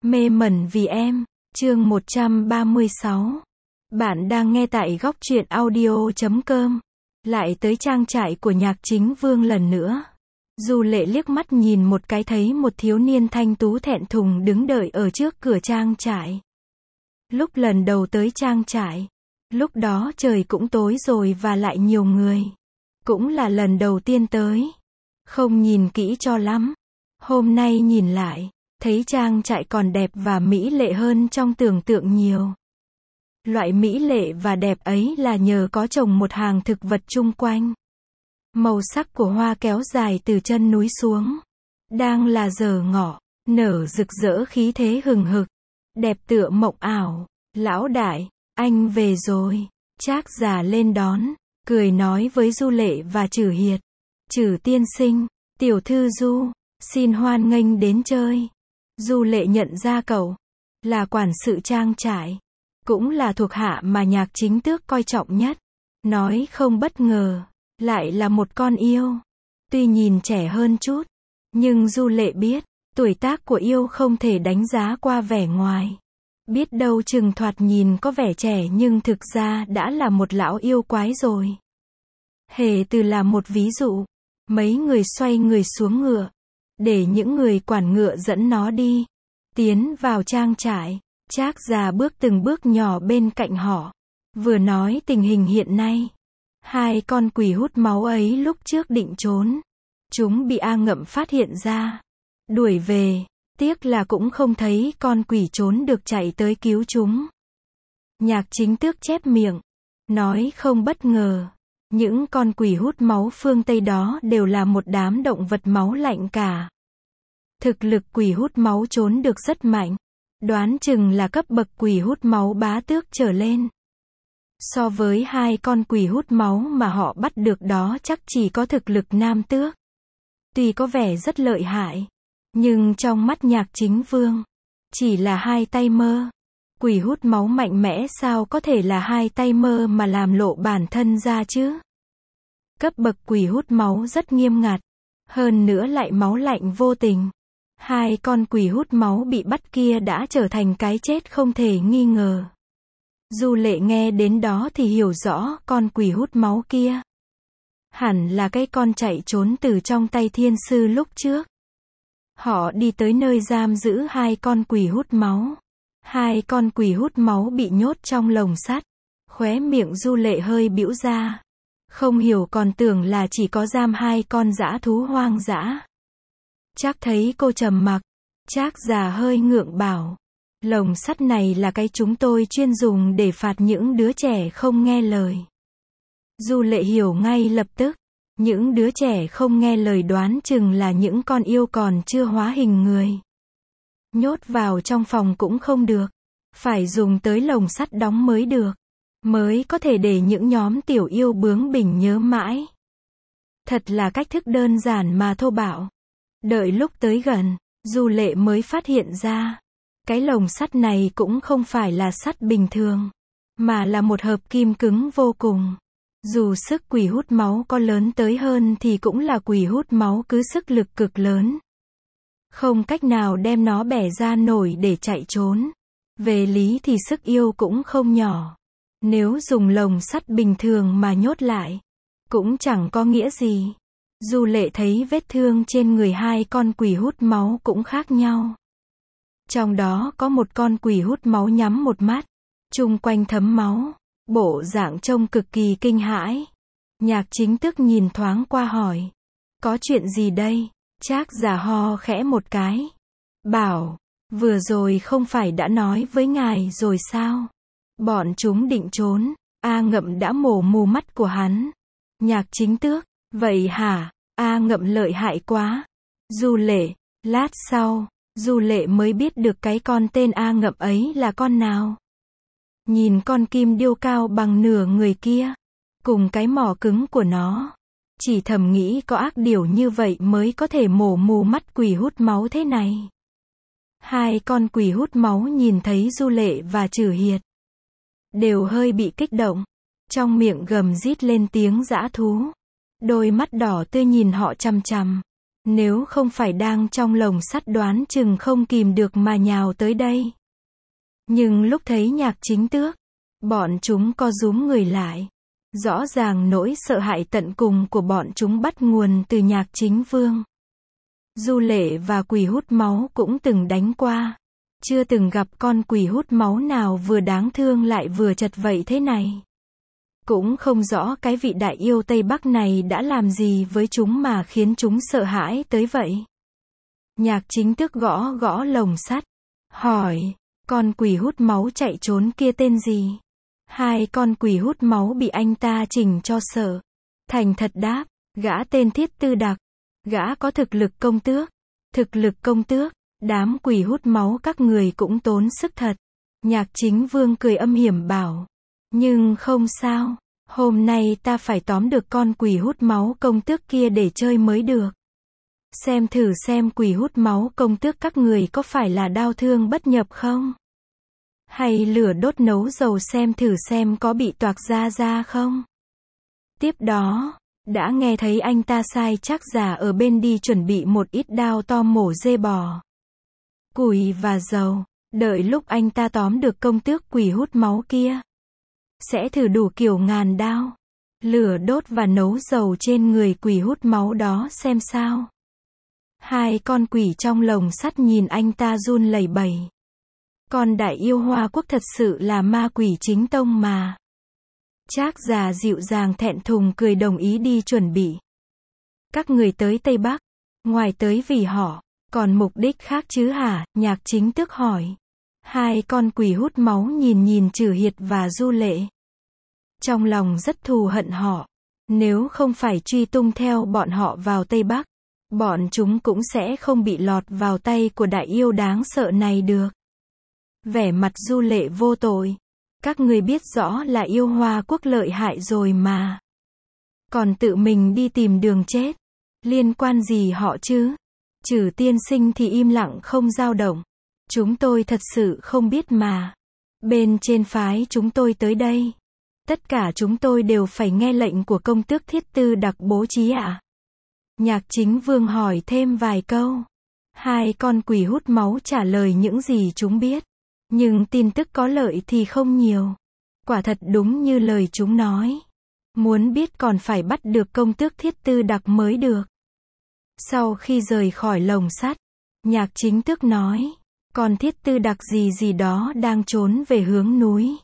Mê mẩn vì em, chương 136. Bạn đang nghe tại góc truyện audio.com. Lại tới trang trại của Nhạc Chính Vương lần nữa. Du Lệ liếc mắt nhìn một cái thấy một thiếu niên thanh tú thẹn thùng đứng đợi ở trước cửa trang trại. Lúc lần đầu tới trang trại, lúc đó trời cũng tối rồi và lại nhiều người. Cũng là lần đầu tiên tới. Không nhìn kỹ cho lắm. Hôm nay nhìn lại, thấy trang trại còn đẹp và mỹ lệ hơn trong tưởng tượng nhiều. Loại mỹ lệ và đẹp ấy là nhờ có trồng một hàng thực vật chung quanh. Màu sắc của hoa kéo dài từ chân núi xuống. Đang là giờ ngọ, nở rực rỡ khí thế hừng hực. Đẹp tựa mộng ảo. Lão đại, anh về rồi. Trác già lên đón, cười nói với Du Lệ và Trử Hiệt. Trử tiên sinh, tiểu thư Du, xin hoan nghênh đến chơi. Du Lệ nhận ra cậu là quản sự trang trại, cũng là thuộc hạ mà Nhạc Chính Tước coi trọng nhất. Nói không bất ngờ, lại là một con yêu. Tuy nhìn trẻ hơn chút, nhưng Du Lệ biết, tuổi tác của yêu không thể đánh giá qua vẻ ngoài. Biết đâu chừng thoạt nhìn có vẻ trẻ nhưng thực ra đã là một lão yêu quái rồi. Hề Từ là một ví dụ. Mấy người xoay người xuống ngựa, để những người quản ngựa dẫn nó đi. Tiến vào trang trại, Trác già bước từng bước nhỏ bên cạnh họ. Vừa nói tình hình hiện nay. Hai con quỷ hút máu ấy lúc trước định trốn. Chúng bị A Ngậm phát hiện ra. Đuổi về, tiếc là cũng không thấy con quỷ trốn được chạy tới cứu chúng. Nhạc Chính Tước chép miệng, nói không bất ngờ. Những con quỷ hút máu phương Tây đó đều là một đám động vật máu lạnh cả. Thực lực quỷ hút máu trốn được rất mạnh. Đoán chừng là cấp bậc quỷ hút máu bá tước trở lên. So với hai con quỷ hút máu mà họ bắt được đó chắc chỉ có thực lực nam tước. Tuy có vẻ rất lợi hại, nhưng trong mắt Nhạc Chính Vương, chỉ là hai tay mơ. Quỷ hút máu mạnh mẽ sao có thể là hai tay mơ mà làm lộ bản thân ra chứ? Cấp bậc quỷ hút máu rất nghiêm ngặt. Hơn nữa lại máu lạnh vô tình. Hai con quỷ hút máu bị bắt kia đã trở thành cái chết không thể nghi ngờ. Du Lệ nghe đến đó thì hiểu rõ con quỷ hút máu kia. Hẳn là cái con chạy trốn từ trong tay thiên sư lúc trước. Họ đi tới nơi giam giữ hai con quỷ hút máu. Hai con quỷ hút máu bị nhốt trong lồng sắt. Khóe miệng Du Lệ hơi bĩu ra. Không hiểu còn tưởng là chỉ có giam hai con dã thú hoang dã. Trác thấy cô trầm mặc. Trác già hơi ngượng bảo. Lồng sắt này là cái chúng tôi chuyên dùng để phạt những đứa trẻ không nghe lời. Du Lệ hiểu ngay lập tức. Những đứa trẻ không nghe lời đoán chừng là những con yêu còn chưa hóa hình người. Nhốt vào trong phòng cũng không được. Phải dùng tới lồng sắt đóng mới được. Mới có thể để những nhóm tiểu yêu bướng bỉnh nhớ mãi. Thật là cách thức đơn giản mà thô bạo. Đợi lúc tới gần, Du Lệ mới phát hiện ra. Cái lồng sắt này cũng không phải là sắt bình thường. Mà là một hợp kim cứng vô cùng. Dù sức quỷ hút máu có lớn tới hơn thì cũng là quỷ hút máu cứ sức lực cực lớn. Không cách nào đem nó bẻ ra nổi để chạy trốn. Về lý thì sức yêu cũng không nhỏ. Nếu dùng lồng sắt bình thường mà nhốt lại, cũng chẳng có nghĩa gì. Du Lệ thấy vết thương trên người hai con quỷ hút máu cũng khác nhau. Trong đó có một con quỷ hút máu nhắm một mắt, chung quanh thấm máu, bộ dạng trông cực kỳ kinh hãi. Nhạc Chính Tước nhìn thoáng qua hỏi, có chuyện gì đây? Trác già ho khẽ một cái, bảo, vừa rồi không phải đã nói với ngài rồi sao? Bọn chúng định trốn, A Ngậm đã mổ mù mắt của hắn. Nhạc Chính Tước, vậy hả? A Ngậm lợi hại quá. Du Lệ, lát sau, Du Lệ mới biết được cái con tên A Ngậm ấy là con nào. Nhìn con kim điêu cao bằng nửa người kia, cùng cái mỏ cứng của nó. Chỉ thầm nghĩ có ác điểu như vậy mới có thể mổ mù mắt quỷ hút máu thế này. Hai con quỷ hút máu nhìn thấy Du Lệ và Trử Hiệt. Đều hơi bị kích động. Trong miệng gầm rít lên tiếng dã thú. Đôi mắt đỏ tươi nhìn họ chằm chằm. Nếu không phải đang trong lồng sắt đoán chừng không kìm được mà nhào tới đây. Nhưng lúc thấy Nhạc Chính Tước, bọn chúng co rúm người lại. Rõ ràng nỗi sợ hãi tận cùng của bọn chúng bắt nguồn từ Nhạc Chính Vương. Du Lệ và quỷ hút máu cũng từng đánh qua. Chưa từng gặp con quỷ hút máu nào vừa đáng thương lại vừa chật vậy thế này. Cũng không rõ cái vị đại yêu Tây Bắc này đã làm gì với chúng mà khiến chúng sợ hãi tới vậy. Nhạc Chính Tước gõ gõ lồng sắt, hỏi, con quỷ hút máu chạy trốn kia tên gì? Hai con quỷ hút máu bị anh ta chỉnh cho sợ. Thành thật đáp, gã tên Thiết Tư Đặc. Gã có thực lực công tước. Thực lực công tước, đám quỷ hút máu các người cũng tốn sức thật. Nhạc Chính Vương cười âm hiểm bảo. Nhưng không sao, hôm nay ta phải tóm được con quỷ hút máu công tước kia để chơi mới được. Xem thử xem quỷ hút máu công tước các người có phải là đau thương bất nhập không? Hay lửa đốt nấu dầu xem thử xem có bị toạc ra không? Tiếp đó, đã nghe thấy anh ta sai Trác Già ở bên đi chuẩn bị một ít đao to mổ dê bò, củi và dầu, đợi lúc anh ta tóm được công tước quỷ hút máu kia. Sẽ thử đủ kiểu ngàn đao, lửa đốt và nấu dầu trên người quỷ hút máu đó xem sao. Hai con quỷ trong lồng sắt nhìn anh ta run lẩy bẩy. Con đại yêu Hoa Quốc thật sự là ma quỷ chính tông mà. Trác Già dịu dàng thẹn thùng cười đồng ý đi chuẩn bị. Các người tới Tây Bắc, ngoài tới vì họ, còn mục đích khác chứ hả? Nhạc Chính Tước hỏi. Hai con quỷ hút máu nhìn Trử Hiệt và Du Lệ. Trong lòng rất thù hận họ. Nếu không phải truy tung theo bọn họ vào Tây Bắc, bọn chúng cũng sẽ không bị lọt vào tay của đại yêu đáng sợ này được. Vẻ mặt Du Lệ vô tội. Các người biết rõ là yêu Hoa Quốc lợi hại rồi mà. Còn tự mình đi tìm đường chết. Liên quan gì họ chứ? Trử tiên sinh thì im lặng không dao động. Chúng tôi thật sự không biết mà. Bên trên phái chúng tôi tới đây. Tất cả chúng tôi đều phải nghe lệnh của công tước Thiết Tư Đặc bố trí ạ. Nhạc Chính Vương hỏi thêm vài câu. Hai con quỷ hút máu trả lời những gì chúng biết. Nhưng tin tức có lợi thì không nhiều. Quả thật đúng như lời chúng nói. Muốn biết còn phải bắt được công tước Thiết Tư Đặc mới được. Sau khi rời khỏi lồng sắt, Nhạc Chính Tước nói, con Thiết Tư Đặc gì đó đang trốn về hướng núi.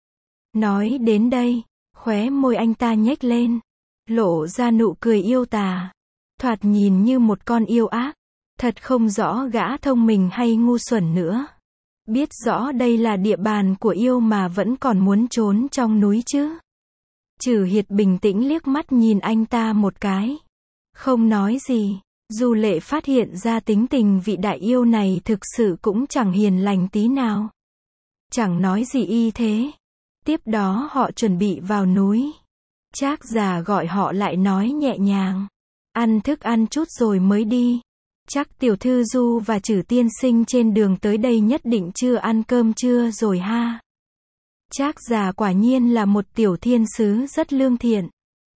Nói đến đây, khóe môi anh ta nhếch lên, lộ ra nụ cười yêu tà. Thoạt nhìn như một con yêu ác. Thật không rõ gã thông minh hay ngu xuẩn nữa. Biết rõ đây là địa bàn của yêu mà vẫn còn muốn trốn trong núi chứ. Trử Hiệt bình tĩnh liếc mắt nhìn anh ta một cái. Không nói gì. Du Lệ phát hiện ra tính tình vị đại yêu này thực sự cũng chẳng hiền lành tí nào. Chẳng nói gì y thế. Tiếp đó họ chuẩn bị vào núi. Trác Già gọi họ lại nói nhẹ nhàng. Ăn thức ăn chút rồi mới đi. Chắc tiểu thư Du và Trử tiên sinh trên đường tới đây nhất định chưa ăn cơm trưa rồi ha. Trác Già quả nhiên là một tiểu thiên sứ rất lương thiện.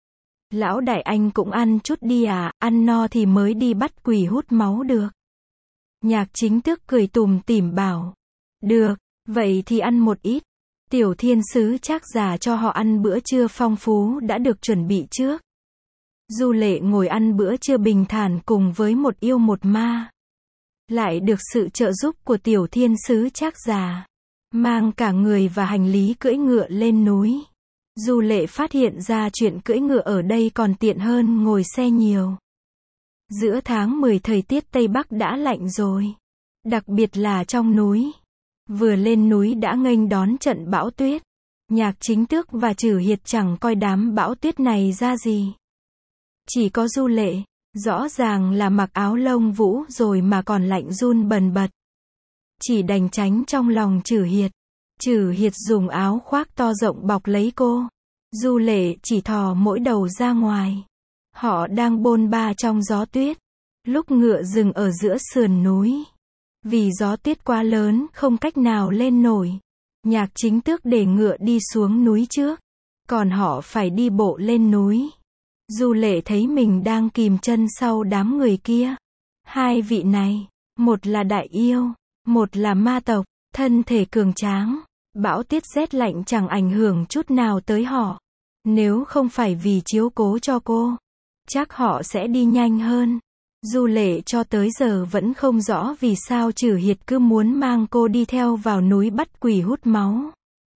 Lão đại anh cũng ăn chút đi à, ăn no thì mới đi bắt quỷ hút máu được. Nhạc Chính Tước cười tủm tỉm bảo. Được, vậy thì ăn một ít. Tiểu thiên sứ Trác Già cho họ ăn bữa trưa phong phú đã được chuẩn bị trước. Du Lệ ngồi ăn bữa trưa bình thản cùng với một yêu một ma. Lại được sự trợ giúp của tiểu thiên sứ Trác Già. Mang cả người và hành lý cưỡi ngựa lên núi. Du Lệ phát hiện ra chuyện cưỡi ngựa ở đây còn tiện hơn ngồi xe nhiều. Giữa tháng 10 thời tiết Tây Bắc đã lạnh rồi. Đặc biệt là trong núi. Vừa lên núi đã nghênh đón trận bão tuyết. Nhạc Chính Tước và Trử Hiệt chẳng coi đám bão tuyết này ra gì. Chỉ có Du Lệ, rõ ràng là mặc áo lông vũ rồi mà còn lạnh run bần bật. Chỉ đành tránh trong lòng Trử Hiệt. Trử Hiệt dùng áo khoác to rộng bọc lấy cô. Du Lệ chỉ thò mỗi đầu ra ngoài. Họ đang bôn ba trong gió tuyết. Lúc ngựa dừng ở giữa sườn núi. Vì gió tuyết quá lớn không cách nào lên nổi. Nhạc Chính Tước để ngựa đi xuống núi trước. Còn họ phải đi bộ lên núi. Du Lệ thấy mình đang kìm chân sau đám người kia. Hai vị này, một là đại yêu, một là ma tộc, thân thể cường tráng. Bão tuyết rét lạnh chẳng ảnh hưởng chút nào tới họ. Nếu không phải vì chiếu cố cho cô, chắc họ sẽ đi nhanh hơn. Du Lệ cho tới giờ vẫn không rõ vì sao Trử Hiệt cứ muốn mang cô đi theo vào núi bắt quỷ hút máu.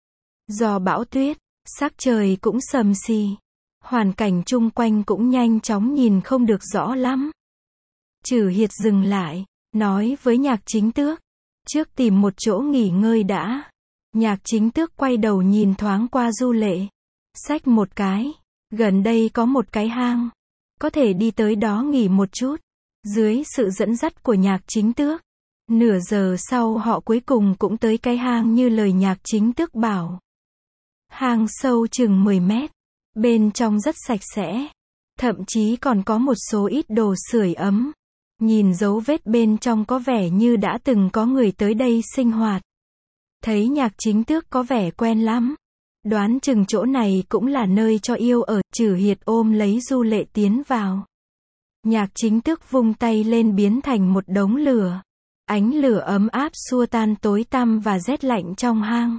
Do bão tuyết, sắc trời cũng sầm xì. Hoàn cảnh chung quanh cũng nhanh chóng nhìn không được rõ lắm. Trử Hiệt dừng lại, nói với Nhạc Chính Tước. Trước tìm một chỗ nghỉ ngơi đã. Nhạc Chính Tước quay đầu nhìn thoáng qua Du Lệ. Xách một cái. Gần đây có một cái hang. Có thể đi tới đó nghỉ một chút. Dưới sự dẫn dắt của Nhạc Chính Tước. Nửa giờ sau họ cuối cùng cũng tới cái hang như lời Nhạc Chính Tước bảo. Hang sâu chừng 10 mét. Bên trong rất sạch sẽ. Thậm chí còn có một số ít đồ sưởi ấm. Nhìn dấu vết bên trong có vẻ như đã từng có người tới đây sinh hoạt. Thấy Nhạc Chính Tước có vẻ quen lắm. Đoán chừng chỗ này cũng là nơi cho yêu ở. Trử Hiệt ôm lấy Du Lệ tiến vào. Nhạc Chính Tước vung tay lên biến thành một đống lửa. Ánh lửa ấm áp xua tan tối tăm và rét lạnh trong hang.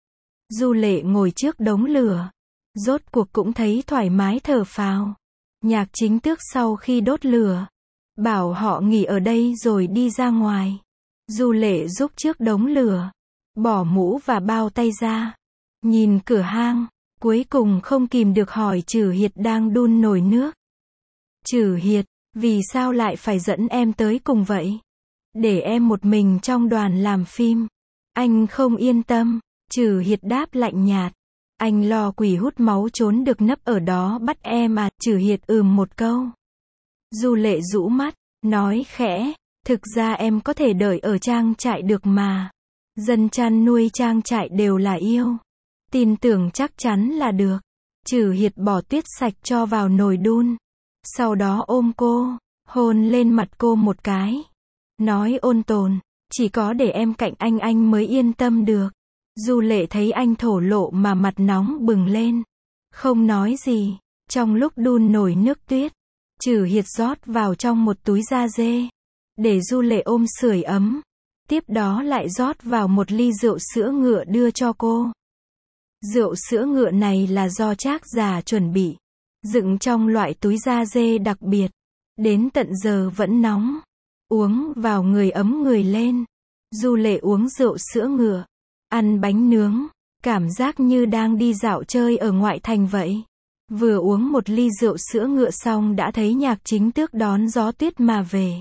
Du Lệ ngồi trước đống lửa. Rốt cuộc cũng thấy thoải mái thở phào. Nhạc Chính Tước sau khi đốt lửa, bảo họ nghỉ ở đây rồi đi ra ngoài. Du Lệ giúp trước đống lửa, bỏ mũ và bao tay ra. Nhìn cửa hang, cuối cùng không kìm được hỏi Trử Hiệt đang đun nồi nước. Trử Hiệt, vì sao lại phải dẫn em tới cùng vậy? Để em một mình trong đoàn làm phim. Anh không yên tâm. Trử Hiệt đáp lạnh nhạt. Anh lo quỷ hút máu trốn được nấp ở đó bắt em à? Trử Hiệt một câu. Du Lệ rũ mắt, nói khẽ, thực ra em có thể đợi ở trang trại được mà. Dân chăn nuôi trang trại đều là yêu. Tin tưởng chắc chắn là được. Trử Hiệt bỏ tuyết sạch cho vào nồi đun. Sau đó ôm cô, hôn lên mặt cô một cái. Nói ôn tồn, chỉ có để em cạnh anh mới yên tâm được. Du Lệ thấy anh thổ lộ mà mặt nóng bừng lên. Không nói gì. Trong lúc đun nồi nước tuyết, Trử Hiệt rót vào trong một túi da dê. Để Du Lệ ôm sưởi ấm. Tiếp đó lại rót vào một ly rượu sữa ngựa đưa cho cô. Rượu sữa ngựa này là do Trác già chuẩn bị. Dựng trong loại túi da dê đặc biệt. Đến tận giờ vẫn nóng. Uống vào người ấm người lên. Du Lệ uống rượu sữa ngựa. Ăn bánh nướng. Cảm giác như đang đi dạo chơi ở ngoại thành vậy. Vừa uống một ly rượu sữa ngựa xong đã thấy Nhạc Chính Tước đón gió tuyết mà về.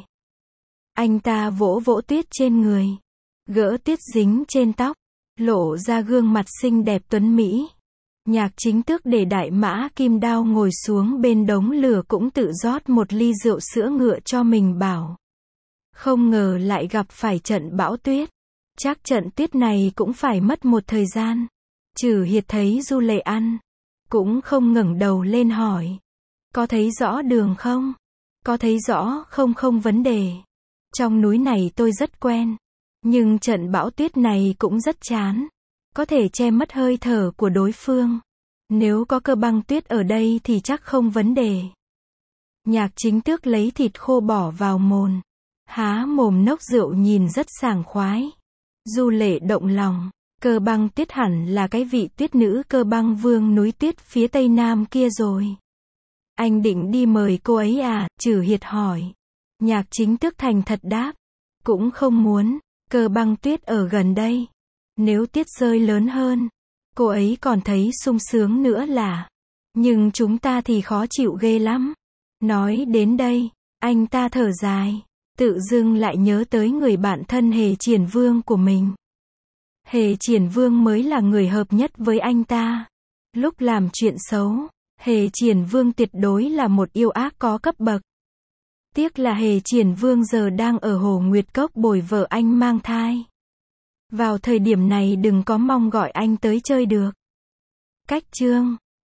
Anh ta vỗ vỗ tuyết trên người. Gỡ tuyết dính trên tóc. Lộ ra gương mặt xinh đẹp tuấn mỹ. Nhạc Chính Tước để đại mã Kim Đao ngồi xuống bên đống lửa cũng tự rót một ly rượu sữa ngựa cho mình bảo. Không ngờ lại gặp phải trận bão tuyết. Chắc trận tuyết này cũng phải mất một thời gian. Trử Hiệt thấy Du Lệ ăn. Cũng không ngẩng đầu lên hỏi. Có thấy rõ đường không? Có thấy rõ không? Không vấn đề. Trong núi này tôi rất quen. Nhưng trận bão tuyết này cũng rất chán. Có thể che mất hơi thở của đối phương. Nếu có cơ băng tuyết ở đây thì chắc không vấn đề. Nhạc Chính Tước lấy thịt khô bỏ vào mồm. Há mồm nốc rượu nhìn rất sảng khoái. Du Lệ động lòng. Cơ băng tuyết hẳn là cái vị tuyết nữ Cơ Băng Vương núi tuyết phía tây nam kia rồi. Anh định đi mời cô ấy à? Trử Hiệt hỏi. Nhạc Chính Tước thành thật đáp. Cũng không muốn. Cơ băng tuyết ở gần đây. Nếu tuyết rơi lớn hơn, cô ấy còn thấy sung sướng nữa là. Nhưng chúng ta thì khó chịu ghê lắm. Nói đến đây, anh ta thở dài. Tự dưng lại nhớ tới người bạn thân Hề Triển Vương của mình. Hề Triển Vương mới là người hợp nhất với anh ta. Lúc làm chuyện xấu, Hề Triển Vương tuyệt đối là một yêu ác có cấp bậc. Tiếc là Hề Triển Vương giờ đang ở Hồ Nguyệt Cốc bồi vợ anh mang thai. Vào thời điểm này đừng có mong gọi anh tới chơi được. Cách chương